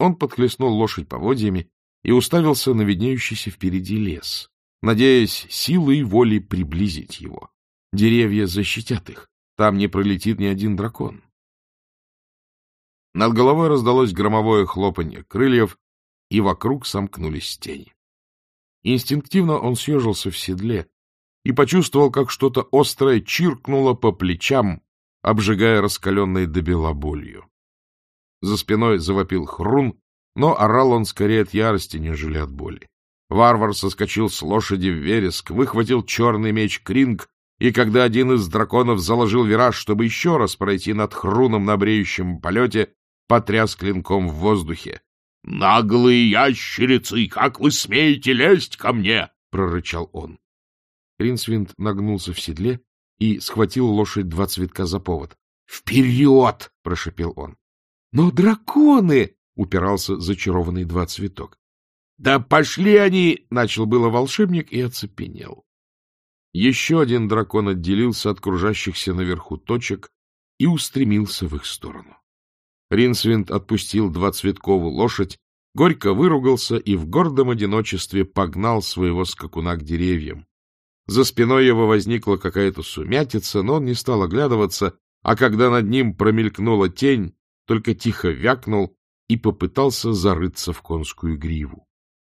Он подхлестнул лошадь поводьями и уставился на виднеющийся впереди лес, надеясь силой воли приблизить его. Деревья защитят их, там не пролетит ни один дракон. Над головой раздалось громовое хлопанье крыльев, и вокруг сомкнулись тени. Инстинктивно он съежился в седле и почувствовал, как что-то острое чиркнуло по плечам, обжигая раскаленной до бела болью. За спиной завопил Хрун, но орал он скорее от ярости, нежели от боли. Варвар соскочил с лошади в вереск, выхватил черный меч Кринг, и когда один из драконов заложил вираж, чтобы еще раз пройти над Хруном на бреющем полете, потряс клинком в воздухе. — Наглые ящерицы, как вы смеете лезть ко мне? — прорычал он. Ринсвинд нагнулся в седле и схватил лошадь два цветка за повод. — Вперед! — прошепел он. — Но драконы! — упирался зачарованный два цветок. — Да пошли они! — начал было волшебник и оцепенел. Еще один дракон отделился от кружащихся наверху точек и устремился в их сторону. Ринсвинд отпустил двуцветковую лошадь, горько выругался и в гордом одиночестве погнал своего скакуна к деревьям. За спиной его возникла какая-то сумятица, но он не стал оглядываться, а когда над ним промелькнула тень, только тихо вякнул и попытался зарыться в конскую гриву.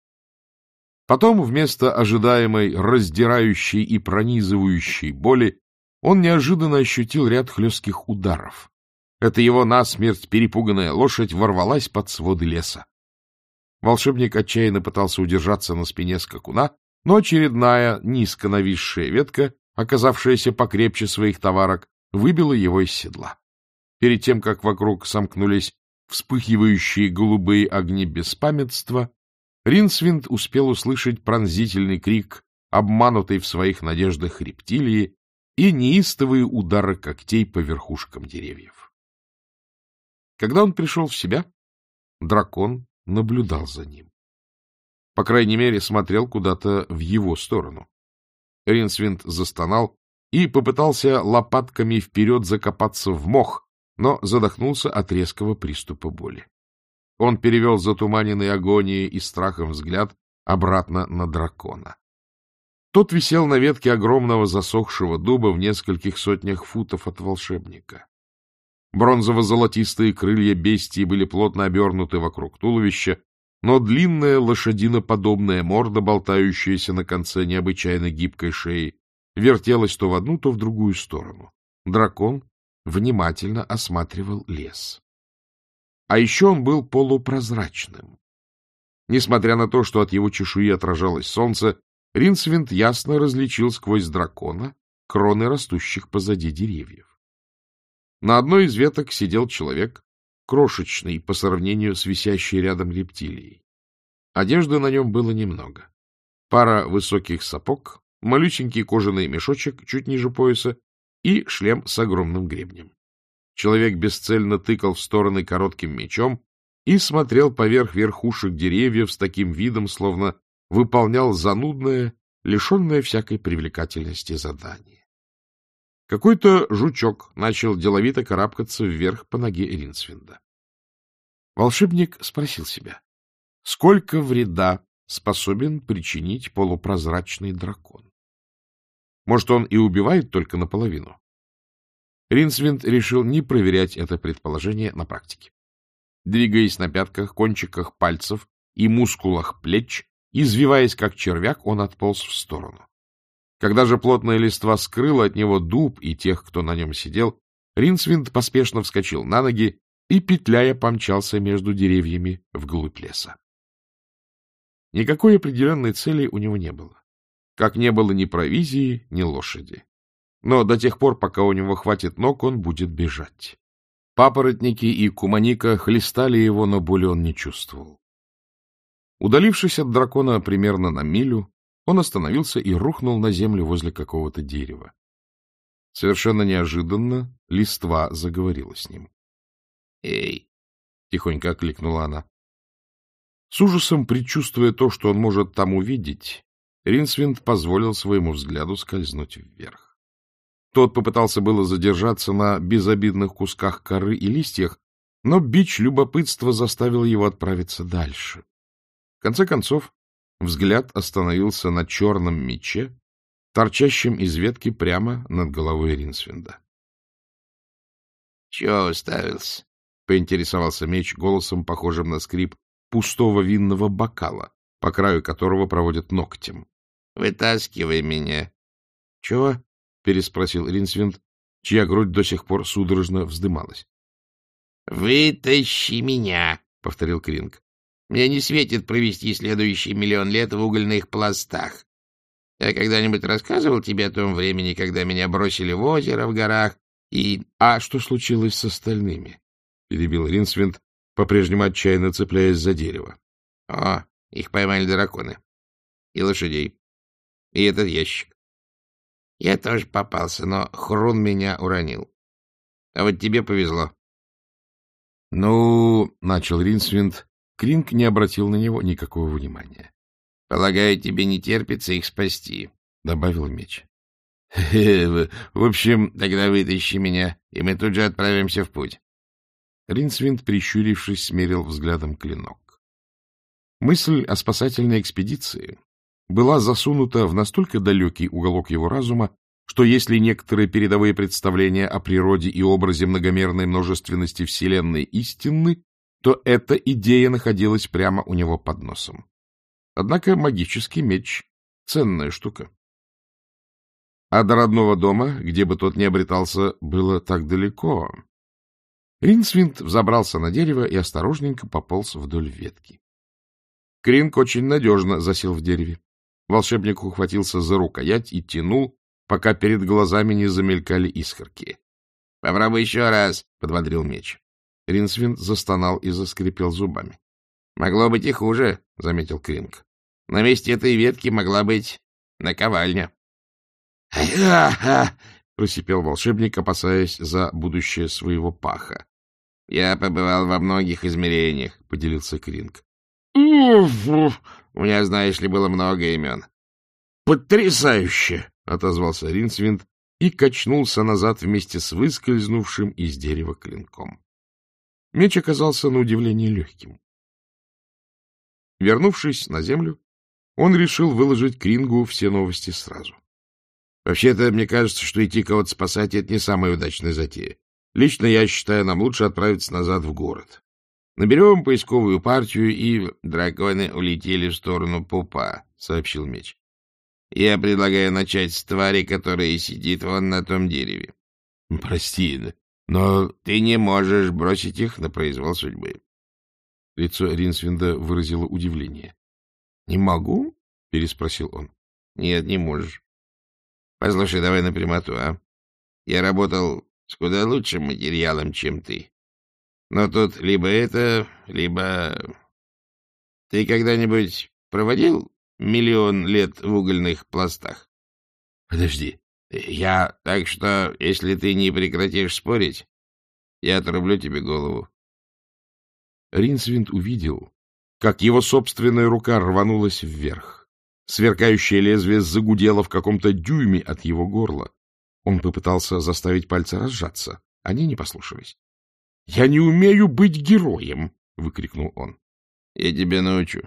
Потом вместо ожидаемой раздирающей и пронизывающей боли он неожиданно ощутил ряд хлестких ударов. Это его насмерть перепуганная лошадь ворвалась под своды леса. Волшебник отчаянно пытался удержаться на спине скакуна, но очередная низко нависшая ветка, оказавшаяся покрепче своих товарок, выбила его из седла. Перед тем, как вокруг сомкнулись вспыхивающие голубые огни беспамятства, Ринсвинд успел услышать пронзительный крик, обманутой в своих надеждах рептилии, и неистовые удары когтей по верхушкам деревьев. Когда он пришел в себя, дракон наблюдал за ним. По крайней мере, смотрел куда-то в его сторону. Ринсвинд застонал и попытался лопатками вперед закопаться в мох, но задохнулся от резкого приступа боли. Он перевел затуманенный агонией и страхом взгляд обратно на дракона. Тот висел на ветке огромного засохшего дуба в нескольких сотнях футов от волшебника. Бронзово-золотистые крылья бестии были плотно обернуты вокруг туловища, но длинная лошадиноподобная морда, болтающаяся на конце необычайно гибкой шеи, вертелась то в одну, то в другую сторону. Дракон внимательно осматривал лес. А еще он был полупрозрачным. Несмотря на то, что от его чешуи отражалось солнце, Ринсвинд ясно различил сквозь дракона кроны растущих позади деревьев. На одной из веток сидел человек, крошечный по сравнению с висящей рядом рептилией. Одежды на нем было немного. Пара высоких сапог, малюсенький кожаный мешочек чуть ниже пояса и шлем с огромным гребнем. Человек бесцельно тыкал в стороны коротким мечом и смотрел поверх верхушек деревьев с таким видом, словно выполнял занудное, лишенное всякой привлекательности задание. Какой-то жучок начал деловито карабкаться вверх по ноге Ринсвинда. Волшебник спросил себя, сколько вреда способен причинить полупрозрачный дракон? Может, он и убивает только наполовину? Ринсвинд решил не проверять это предположение на практике. Двигаясь на пятках, кончиках пальцев и мускулах плеч, извиваясь как червяк, он отполз в сторону. Когда же плотная листва скрыла от него дуб и тех, кто на нем сидел, Ринсвинд поспешно вскочил на ноги и, петляя, помчался между деревьями вглубь леса. Никакой определенной цели у него не было, как не было ни провизии, ни лошади. Но до тех пор, пока у него хватит ног, он будет бежать. Папоротники и куманика хлестали его, но боли он не чувствовал. Удалившись от дракона примерно на милю, он остановился и рухнул на землю возле какого-то дерева. Совершенно неожиданно листва заговорила с ним. — Эй! — тихонько окликнула она. С ужасом предчувствуя то, что он может там увидеть, Ринсвинд позволил своему взгляду скользнуть вверх. Тот попытался было задержаться на безобидных кусках коры и листьях, Но бич любопытства заставил его отправиться дальше. В конце концов, взгляд остановился на черном мече, торчащем из ветки прямо над головой Ринсвинда. — Чего уставился? — поинтересовался меч голосом, похожим на скрип пустого винного бокала, по краю которого проводят ногтем. — Вытаскивай меня. — Чего? — переспросил Ринсвинд, чья грудь до сих пор судорожно вздымалась. — Вытащи меня, — повторил Кринг. — Мне не светит провести следующий 1 000 000 лет в угольных пластах. Я когда-нибудь рассказывал тебе о том времени, когда меня бросили в озеро в горах, и... — А что случилось с остальными? — перебил Ринсвинд, по-прежнему отчаянно цепляясь за дерево. — О, их поймали драконы. И лошадей. И этот ящик. Я тоже попался, но Хрун меня уронил. А вот тебе повезло. — Ну, — начал Ринсвинд, Кринг не обратил на него никакого внимания. — Полагаю, тебе не терпится их спасти, — добавил меч. — В общем, тогда вытащи меня, и мы тут же отправимся в путь. Ринсвинд, прищурившись, смерил взглядом клинок. Мысль о спасательной экспедиции была засунута в настолько далекий уголок его разума, что если некоторые передовые представления о природе и образе многомерной множественности Вселенной истинны, то эта идея находилась прямо у него под носом. Однако магический меч — ценная штука. А до родного дома, где бы тот ни обретался, было так далеко. Ринсвинд взобрался на дерево и осторожненько пополз вдоль ветки. Кринг очень надежно засел в дереве. Волшебник ухватился за рукоять и тянул, пока перед глазами не замелькали искорки. — Попробуй еще раз, — подбодрил меч. Ринсвинд застонал и заскрипел зубами. — Могло быть и хуже, — заметил Кринг. — На месте этой ветки могла быть наковальня. — просипел волшебник, опасаясь за будущее своего паха. — Я побывал во многих измерениях, — поделился Кринг. — У меня, знаешь ли, было много имен. — Потрясающе! — отозвался Ринсвинд и качнулся назад вместе с выскользнувшим из дерева клинком. Меч оказался на удивление легким. Вернувшись на землю, он решил выложить Крингу все новости сразу. Вообще-то, мне кажется, что идти кого-то спасать — это не самая удачная затея. Лично я считаю, нам лучше отправиться назад в город. Наберем поисковую партию, и драконы улетели в сторону пупа, — сообщил меч. Я предлагаю начать с твари, которая сидит вон на том дереве. — Прости, но ты не можешь бросить их на произвол судьбы. Лицо Ринсвинда выразило удивление. — Не могу? — переспросил он. — Нет, не можешь. Послушай, давай напрямую, а? Я работал с куда лучшим материалом, чем ты. Но тут либо это, либо... Ты когда-нибудь проводил 1 000 000 лет в угольных пластах? Подожди, я... Так что, если ты не прекратишь спорить, я отрублю тебе голову. Ринсвинд увидел, как его собственная рука рванулась вверх. Сверкающее лезвие загудело в каком-то дюйме от его горла. Он попытался заставить пальцы разжаться. Они не послушались. — Я не умею быть героем! — выкрикнул он. — Я тебя научу.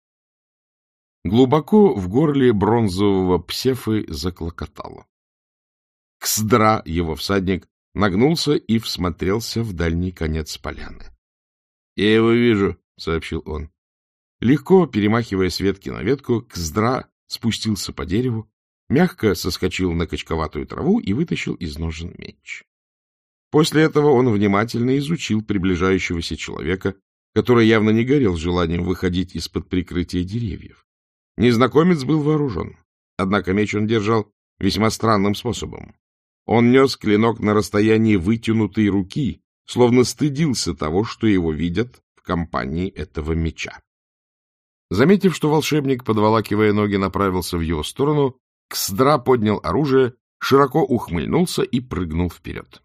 Глубоко в горле бронзового псефы заклокотало. Ксдра, его всадник, нагнулся и всмотрелся в дальний конец поляны. — Я его вижу, — сообщил он. Легко перемахивая с ветки на ветку, Ксдра спустился по дереву, мягко соскочил на качковатую траву и вытащил из ножен меч. После этого он внимательно изучил приближающегося человека, который явно не горел желанием выходить из-под прикрытия деревьев. Незнакомец был вооружен, однако меч он держал весьма странным способом. Он нес клинок на расстоянии вытянутой руки, словно стыдился того, что его видят в компании этого меча. Заметив, что волшебник, подволакивая ноги, направился в его сторону, Ксдра поднял оружие, широко ухмыльнулся и прыгнул вперед.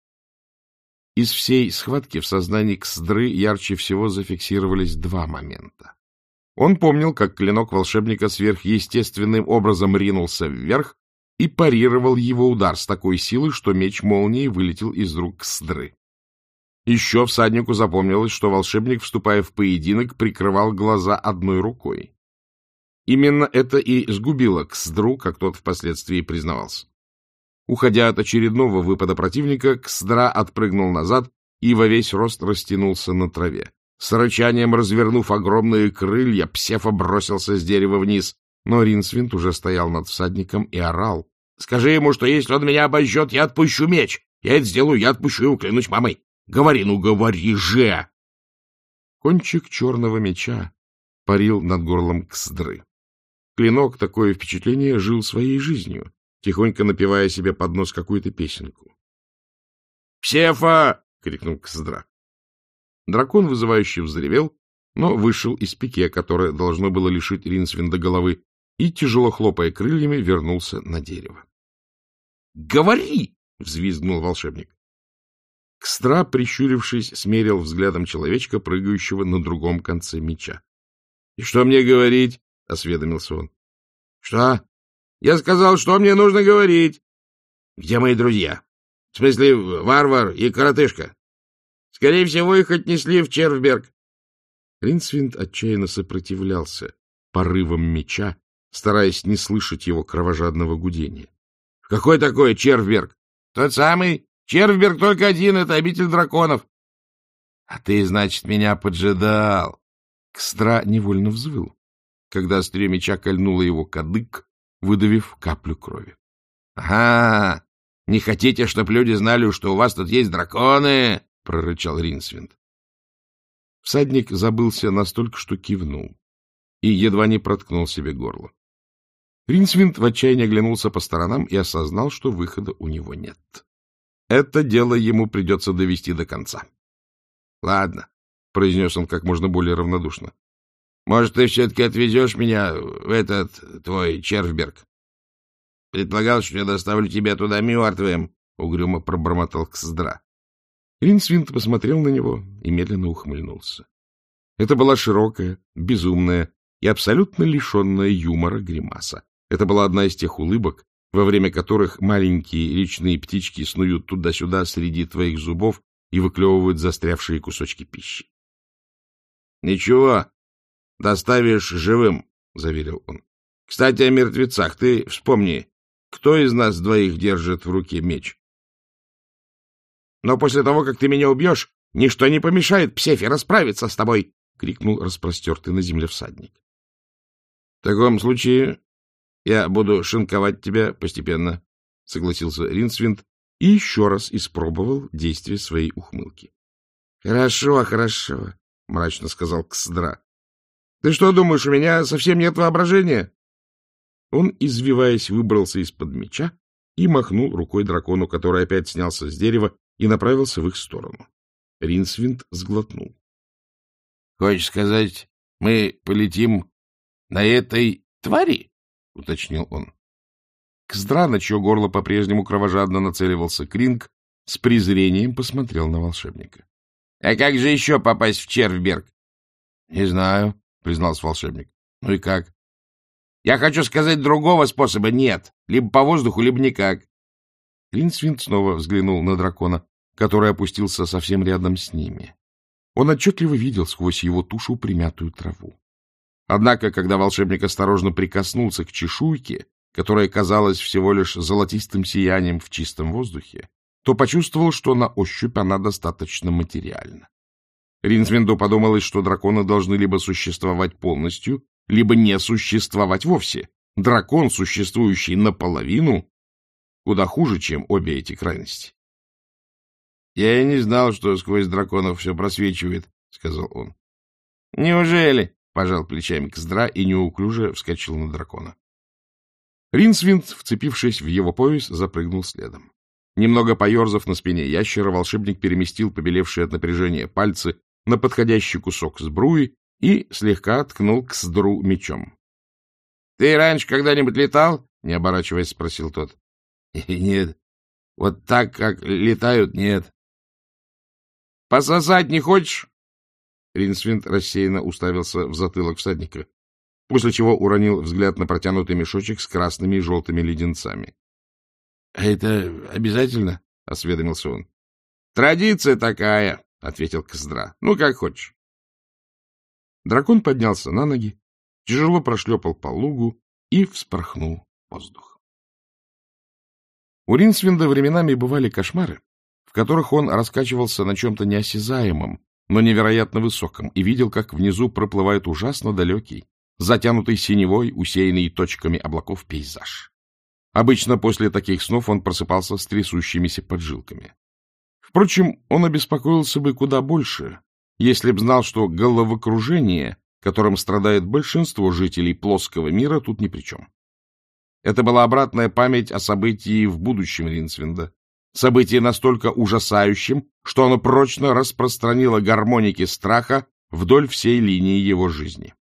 Из всей схватки в сознании Ксдры ярче всего зафиксировались два момента. Он помнил, как клинок волшебника сверхъестественным образом ринулся вверх и парировал его удар с такой силой, что меч молнией вылетел из рук Ксдры. Еще всаднику запомнилось, что волшебник, вступая в поединок, прикрывал глаза одной рукой. Именно это и сгубило Ксдру, как тот впоследствии признавался. Уходя от очередного выпада противника, Ксдра отпрыгнул назад и во весь рост растянулся на траве. С рычанием развернув огромные крылья, Псефа бросился с дерева вниз, но Ринсвинд уже стоял над всадником и орал. — Скажи ему, что если он меня обожжет, я отпущу меч. Я это сделаю, я отпущу его, клянусь мамой. Говори, ну говори же! Кончик черного меча парил над горлом Ксдры. Клинок, такое впечатление, жил своей жизнью, тихонько напевая себе под нос какую-то песенку. «Псефа!» — крикнул Ксдра. Дракон вызывающе взревел, но вышел из пике, которое должно было лишить Ринсвинда головы, и, тяжело хлопая крыльями, вернулся на дерево. «Говори!» — взвизгнул волшебник. Ксдра, прищурившись, смерил взглядом человечка, прыгающего на другом конце меча. — И что мне говорить? — осведомился он. — Что? Я сказал, что мне нужно говорить. — Где мои друзья? В смысле, варвар и коротышка? Скорее всего, их отнесли в Червберг. Ринсвинд отчаянно сопротивлялся порывам меча, стараясь не слышать его кровожадного гудения. — Какой такой Червберг? — Тот самый. Червберг только один, это обитель драконов. — А ты, значит, меня поджидал. Ксдра невольно взвыл, когда острие меча кольнуло его кадык, выдавив каплю крови. — Ага, не хотите, чтоб люди знали, что у вас тут есть драконы? — прорычал Ринсвинд. Всадник забылся настолько, что кивнул, и едва не проткнул себе горло. Ринсвинд в отчаянии оглянулся по сторонам и осознал, что выхода у него нет. Это дело ему придется довести до конца. — Ладно, — произнес он как можно более равнодушно. — Может, ты все-таки отвезешь меня в этот твой Червберг? — Предполагал, что я доставлю тебя туда мертвым, — угрюмо пробормотал Ксдра. Ринсвинд посмотрел на него и медленно ухмыльнулся. Это была широкая, безумная и абсолютно лишенная юмора гримаса. Это была одна из тех улыбок, во время которых маленькие речные птички снуют туда-сюда среди твоих зубов и выклевывают застрявшие кусочки пищи. — Ничего, доставишь живым, — заверил он. — Кстати, о мертвецах. Ты вспомни, кто из нас двоих держит в руке меч? — Но после того, как ты меня убьешь, ничто не помешает Псефе расправиться с тобой, — крикнул распростертый на земле всадник. — В таком случае я буду шинковать тебя постепенно, — согласился Ринсвинд и еще раз испробовал действие своей ухмылки. — Хорошо, хорошо, — мрачно сказал Ксдра. — Ты что думаешь, у меня совсем нет воображения? Он, извиваясь, выбрался из-под меча и махнул рукой дракону, который опять снялся с дерева и направился в их сторону. Ринсвинд сглотнул. — Хочешь сказать, мы полетим на этой твари? — уточнил он. Ксдра, на чье горло по-прежнему кровожадно нацеливался Кринг, с презрением посмотрел на волшебника. — А как же еще попасть в Червберг? — Не знаю, — признался волшебник. — Ну и как? — Я хочу сказать, другого способа нет. Либо по воздуху, либо никак. Ринсвинд снова взглянул на дракона, который опустился совсем рядом с ними. Он отчетливо видел сквозь его тушу примятую траву. Однако, когда волшебник осторожно прикоснулся к чешуйке, которая казалась всего лишь золотистым сиянием в чистом воздухе, то почувствовал, что на ощупь она достаточно материальна. Ринсвинду подумалось, что драконы должны либо существовать полностью, либо не существовать вовсе. Дракон, существующий наполовину, куда хуже, чем обе эти крайности. — Я и не знал, что сквозь драконов все просвечивает, — сказал он. — Неужели? — пожал плечами Ксдра и неуклюже вскочил на дракона. Ринсвинд, вцепившись в его пояс, запрыгнул следом. Немного поерзав на спине ящера, волшебник переместил побелевшие от напряжения пальцы на подходящий кусок сбруи и слегка ткнул Ксдру мечом. — Ты раньше когда-нибудь летал? — не оборачиваясь, спросил тот. — Нет. Вот так, как летают, нет. — Пососать не хочешь? Ринсвинд рассеянно уставился в затылок всадника, после чего уронил взгляд на протянутый мешочек с красными и желтыми леденцами. — А это обязательно? — осведомился он. — Традиция такая, — ответил Кздра. — Ну, как хочешь. Дракон поднялся на ноги, тяжело прошлепал по лугу и вспорхнул в воздух. У Ринсвинда временами бывали кошмары, в которых он раскачивался на чем-то неосязаемом, но невероятно высоком, и видел, как внизу проплывает ужасно далекий, затянутый синевой, усеянный точками облаков пейзаж. Обычно после таких снов он просыпался с трясущимися поджилками. Впрочем, он обеспокоился бы куда больше, если б знал, что головокружение, которым страдает большинство жителей плоского мира, тут ни при чем. Это была обратная память о событии в будущем Ринсвинда, событии настолько ужасающем, что оно прочно распространило гармоники страха вдоль всей линии его жизни.